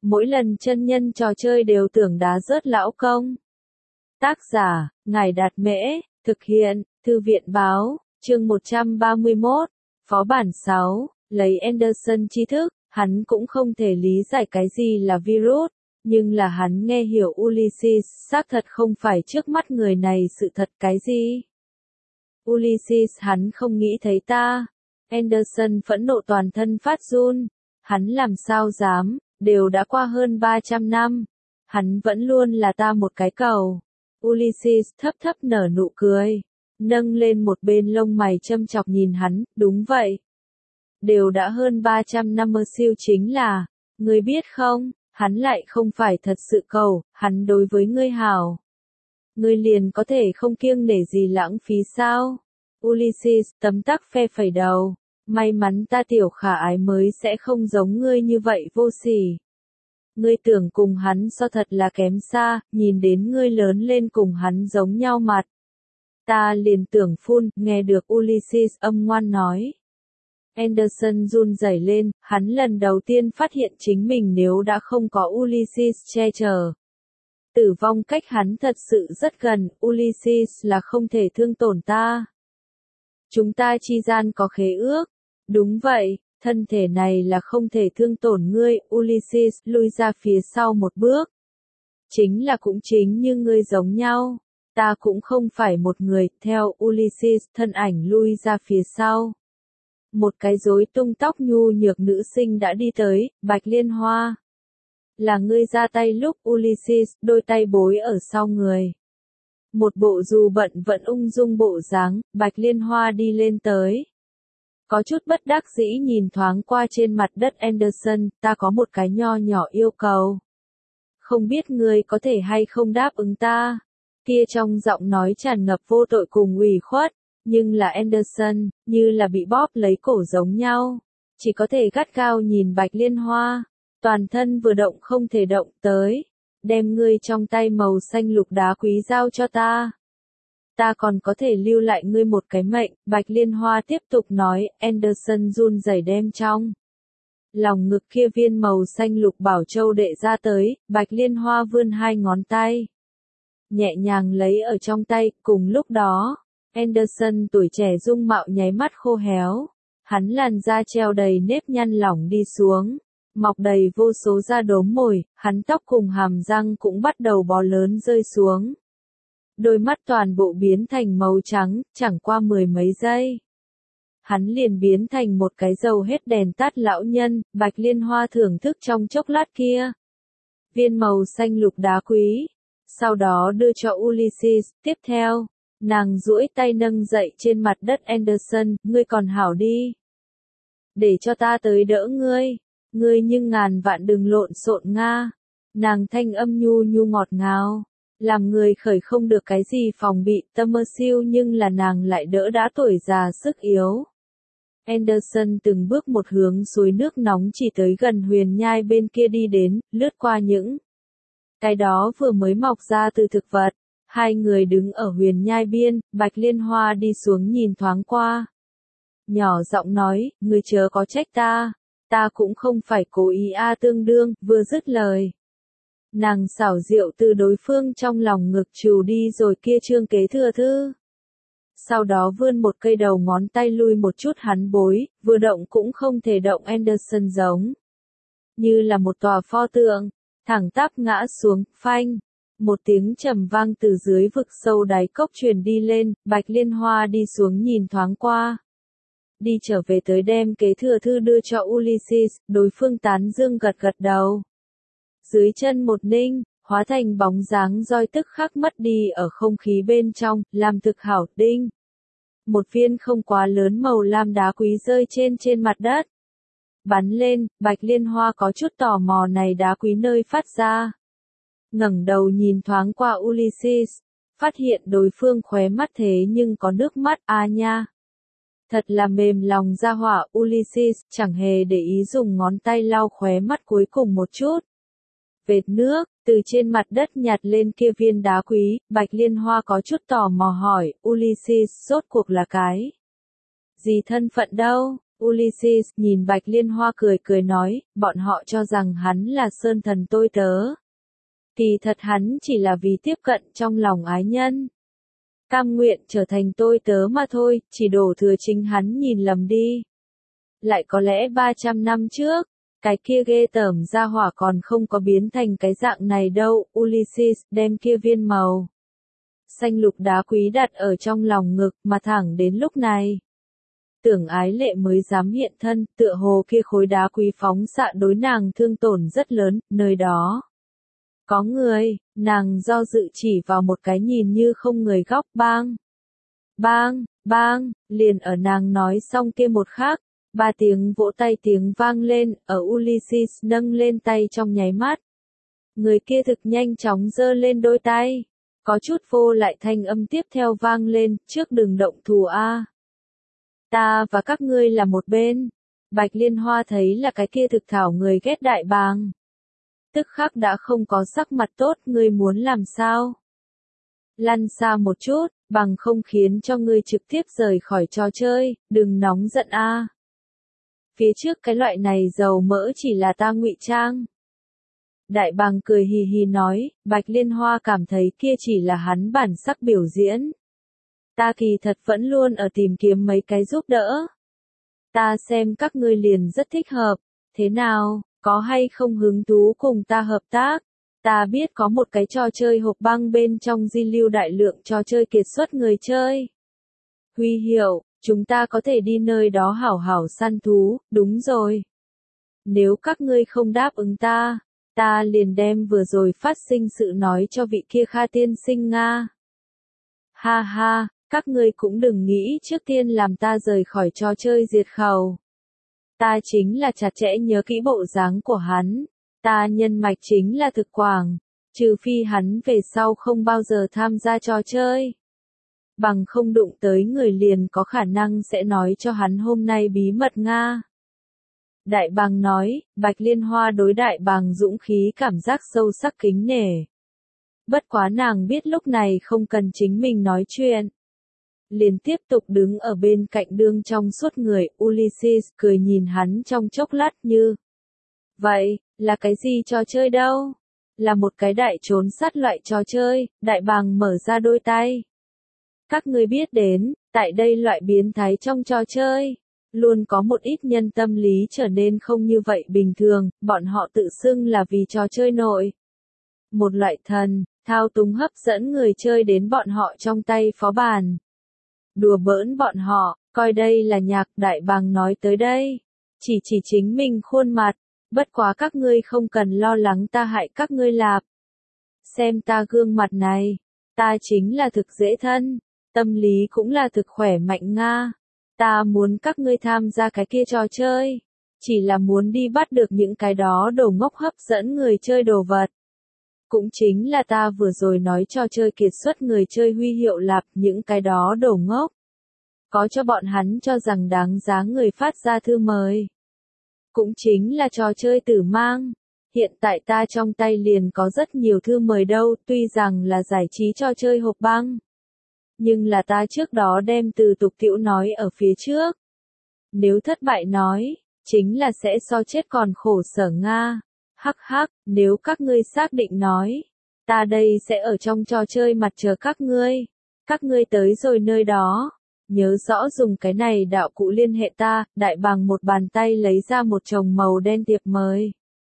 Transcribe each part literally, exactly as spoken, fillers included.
Mỗi lần chân nhân trò chơi đều tưởng đá rớt lão công. Tác giả, Ngài Đạt Mễ, thực hiện, Thư viện Báo, chương một trăm ba mươi mốt, phó bản sáu, lấy Anderson tri thức, hắn cũng không thể lý giải cái gì là virus, nhưng là hắn nghe hiểu Ulysses xác thật không phải trước mắt người này sự thật cái gì. Ulysses hắn không nghĩ thấy ta. Anderson phẫn nộ toàn thân phát run, hắn làm sao dám, đều đã qua hơn ba trăm năm, hắn vẫn luôn là ta một cái cầu. Ulysses thấp thấp nở nụ cười, nâng lên một bên lông mày châm chọc nhìn hắn, đúng vậy. Đều đã hơn ba trăm năm mơ siêu chính là, ngươi biết không, hắn lại không phải thật sự cầu, hắn đối với ngươi hảo. Ngươi liền có thể không kiêng nể gì lãng phí sao? Ulysses tấm tắc phe phẩy đầu, may mắn ta tiểu khả ái mới sẽ không giống ngươi như vậy vô sỉ. Ngươi tưởng cùng hắn so thật là kém xa, nhìn đến ngươi lớn lên cùng hắn giống nhau mặt. Ta liền tưởng phun, nghe được Ulysses âm ngoan nói. Anderson run rẩy lên, hắn lần đầu tiên phát hiện chính mình nếu đã không có Ulysses che chở. Tử vong cách hắn thật sự rất gần, Ulysses là không thể thương tổn ta. Chúng ta chi gian có khế ước. Đúng vậy, thân thể này là không thể thương tổn ngươi, Ulysses lui ra phía sau một bước. Chính là cũng chính như ngươi giống nhau, ta cũng không phải một người, theo Ulysses thân ảnh lui ra phía sau. Một cái rối tung tóc nhu nhược nữ sinh đã đi tới, Bạch Liên Hoa. Là ngươi ra tay lúc Ulysses, đôi tay bối ở sau người. Một bộ dù bận vẫn ung dung bộ dáng, Bạch Liên Hoa đi lên tới. Có chút bất đắc dĩ nhìn thoáng qua trên mặt đất Anderson, ta có một cái nho nhỏ yêu cầu. Không biết ngươi có thể hay không đáp ứng ta. Kia trong giọng nói tràn ngập vô tội cùng ủy khuất, nhưng là Anderson, như là bị bóp lấy cổ giống nhau. Chỉ có thể gắt gao nhìn Bạch Liên Hoa, toàn thân vừa động không thể động tới. Đem ngươi trong tay màu xanh lục đá quý giao cho ta. Ta còn có thể lưu lại ngươi một cái mệnh, Bạch Liên Hoa tiếp tục nói, Anderson run rẩy đem trong. Lòng ngực kia viên màu xanh lục bảo châu đệ ra tới, Bạch Liên Hoa vươn hai ngón tay. Nhẹ nhàng lấy ở trong tay, cùng lúc đó, Anderson tuổi trẻ dung mạo nháy mắt khô héo. Hắn làn da treo đầy nếp nhăn lỏng đi xuống, mọc đầy vô số da đốm mồi, hắn tóc cùng hàm răng cũng bắt đầu bò lớn rơi xuống. Đôi mắt toàn bộ biến thành màu trắng, chẳng qua mười mấy giây. Hắn liền biến thành một cái dầu hết đèn tắt lão nhân, Bạch Liên Hoa thưởng thức trong chốc lát kia. Viên màu xanh lục đá quý. Sau đó đưa cho Ulysses, tiếp theo, nàng duỗi tay nâng dậy trên mặt đất Anderson, ngươi còn hảo đi. Để cho ta tới đỡ ngươi, ngươi nhưng ngàn vạn đừng lộn xộn nga. Nàng thanh âm nhu nhu ngọt ngào. Làm người khởi không được cái gì phòng bị, tâm mơ siêu nhưng là nàng lại đỡ đã tuổi già sức yếu. Anderson từng bước một hướng suối nước nóng chỉ tới gần huyền nhai bên kia đi đến, lướt qua những cái đó vừa mới mọc ra từ thực vật. Hai người đứng ở huyền nhai biên, Bạch Liên Hoa đi xuống nhìn thoáng qua. Nhỏ giọng nói, ngươi chớ có trách ta, ta cũng không phải cố ý a tương đương, vừa dứt lời. Nàng xảo diệu từ đối phương trong lòng ngực trù đi rồi kia trương kế thừa thư. Sau đó vươn một cây đầu ngón tay lui một chút hắn bối, vừa động cũng không thể động Anderson giống. Như là một tòa pho tượng, thẳng tắp ngã xuống, phanh. Một tiếng trầm vang từ dưới vực sâu đáy cốc truyền đi lên, Bạch Liên Hoa đi xuống nhìn thoáng qua. Đi trở về tới đem kế thừa thư đưa cho Ulysses, đối phương tán dương gật gật đầu. Dưới chân một ninh, hóa thành bóng dáng roi tức khắc mất đi ở không khí bên trong, làm thực hảo đinh. Một viên không quá lớn màu lam đá quý rơi trên trên mặt đất. Bắn lên, Bạch Liên Hoa có chút tò mò này đá quý nơi phát ra. Ngẩng đầu nhìn thoáng qua Ulysses, phát hiện đối phương khóe mắt thế nhưng có nước mắt a à nha. Thật là mềm lòng ra hỏa, Ulysses chẳng hề để ý dùng ngón tay lau khóe mắt cuối cùng một chút. Vệt nước, từ trên mặt đất nhặt lên kia viên đá quý, Bạch Liên Hoa có chút tò mò hỏi, Ulysses rốt cuộc là cái gì thân phận đâu, Ulysses nhìn Bạch Liên Hoa cười cười nói, bọn họ cho rằng hắn là sơn thần tôi tớ. Kỳ thật hắn chỉ là vì tiếp cận trong lòng ái nhân. Cam nguyện trở thành tôi tớ mà thôi, chỉ đổ thừa chính hắn nhìn lầm đi. Lại có lẽ ba trăm năm trước, cái kia ghê tởm ra hỏa còn không có biến thành cái dạng này đâu. Ulysses đem kia viên màu xanh lục đá quý đặt ở trong lòng ngực mà thẳng đến lúc này. Tưởng Ái Lệ mới dám hiện thân, tựa hồ kia khối đá quý phóng xạ đối nàng thương tổn rất lớn, nơi đó. Có người, nàng do dự chỉ vào một cái nhìn như không người góc bang. Bang, bang, liền ở nàng nói xong kia một khắc, ba tiếng vỗ tay tiếng vang lên, ở Ulysses nâng lên tay trong nháy mắt. Người kia thực nhanh chóng giơ lên đôi tay, có chút vô lại thanh âm tiếp theo vang lên, trước đừng động thủ a. Ta và các ngươi là một bên. Bạch Liên Hoa thấy là cái kia thực thảo người ghét đại bàng. Tức khắc đã không có sắc mặt tốt, ngươi muốn làm sao? Lăn xa một chút, bằng không khiến cho ngươi trực tiếp rời khỏi trò chơi, đừng nóng giận a. Phía trước cái loại này dầu mỡ chỉ là ta ngụy trang. Đại bàng cười hì hì nói, Bạch Liên Hoa cảm thấy kia chỉ là hắn bản sắc biểu diễn. Ta kỳ thật vẫn luôn ở tìm kiếm mấy cái giúp đỡ. Ta xem các ngươi liền rất thích hợp, thế nào, có hay không hứng thú cùng ta hợp tác? Ta biết có một cái trò chơi hộp băng bên trong di lưu đại lượng trò chơi kiệt xuất người chơi. Huy hiệu, chúng ta có thể đi nơi đó hảo hảo săn thú, đúng rồi. Nếu các ngươi không đáp ứng ta, ta liền đem vừa rồi phát sinh sự nói cho vị kia Kha tiên sinh Nga. Ha ha, các ngươi cũng đừng nghĩ trước tiên làm ta rời khỏi trò chơi diệt khẩu. Ta chính là chặt chẽ nhớ kỹ bộ dáng của hắn, ta nhân mạch chính là thực quảng, trừ phi hắn về sau không bao giờ tham gia trò chơi. Bằng không đụng tới người liền có khả năng sẽ nói cho hắn hôm nay bí mật Nga. Đại bàng nói, Bạch Liên Hoa đối đại bàng dũng khí cảm giác sâu sắc kính nể. Bất quá nàng biết lúc này không cần chính mình nói chuyện. Liền tiếp tục đứng ở bên cạnh đương trong suốt người, Ulysses cười nhìn hắn trong chốc lát như. Vậy, là cái gì trò chơi đâu? Là một cái đại trốn sát loại trò chơi, đại bàng mở ra đôi tay. Các ngươi biết đến, tại đây loại biến thái trong trò chơi, luôn có một ít nhân tâm lý trở nên không như vậy bình thường, bọn họ tự xưng là vì trò chơi nội. Một loại thần, thao túng hấp dẫn người chơi đến bọn họ trong tay phó bản. Đùa bỡn bọn họ, coi đây là nhạc, đại bàng nói tới đây. Chỉ chỉ chính mình khuôn mặt, bất quá các ngươi không cần lo lắng ta hại các ngươi lạp. Xem ta gương mặt này, ta chính là thực dễ thân, tâm lý cũng là thực khỏe mạnh Nga. Ta muốn các ngươi tham gia cái kia trò chơi, chỉ là muốn đi bắt được những cái đó đồ ngốc hấp dẫn người chơi đồ vật. Cũng chính là ta vừa rồi nói trò chơi kiệt xuất người chơi huy hiệu lạp những cái đó đồ ngốc. Có cho bọn hắn cho rằng đáng giá người phát ra thư mời. Cũng chính là trò chơi tử mang. Hiện tại ta trong tay liền có rất nhiều thư mời đâu, tuy rằng là giải trí trò chơi hộp băng. Nhưng là ta trước đó đem từ tục tiễu nói ở phía trước. Nếu thất bại nói, chính là sẽ so chết còn khổ sở Nga. Hắc hắc, nếu các ngươi xác định nói, ta đây sẽ ở trong trò chơi mặt chờ các ngươi. Các ngươi tới rồi nơi đó, nhớ rõ dùng cái này đạo cụ liên hệ ta, đại bàng một bàn tay lấy ra một chồng màu đen thiệp mời.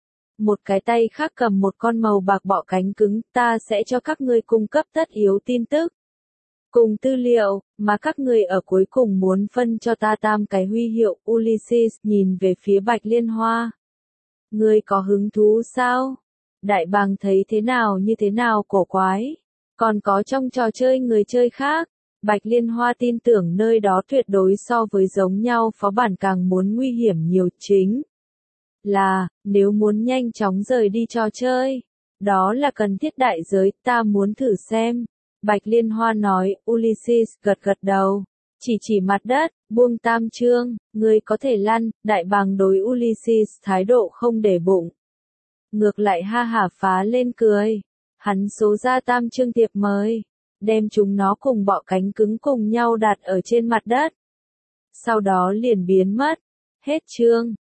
Một cái tay khác cầm một con màu bạc bọ cánh cứng, ta sẽ cho các ngươi cung cấp tất yếu tin tức. Cùng tư liệu, mà các ngươi ở cuối cùng muốn phân cho ta tam cái huy hiệu. Ulysses nhìn về phía Bạch Liên Hoa. Ngươi có hứng thú sao? Đại bàng thấy thế nào như thế nào cổ quái. Còn có trong trò chơi người chơi khác. Bạch Liên Hoa tin tưởng nơi đó tuyệt đối so với giống nhau phó bản càng muốn nguy hiểm nhiều chính. Là, nếu muốn nhanh chóng rời đi trò chơi. Đó là cần thiết đại giới, ta muốn thử xem. Bạch Liên Hoa nói, Ulysses gật gật đầu. Chỉ chỉ mặt đất, buông tam chương, ngươi có thể lăn, đại bàng đối Ulysses thái độ không để bụng. Ngược lại ha hả phá lên cười. Hắn số ra tam chương tiệp mời, đem chúng nó cùng bọ cánh cứng cùng nhau đặt ở trên mặt đất. Sau đó liền biến mất, Hết chương.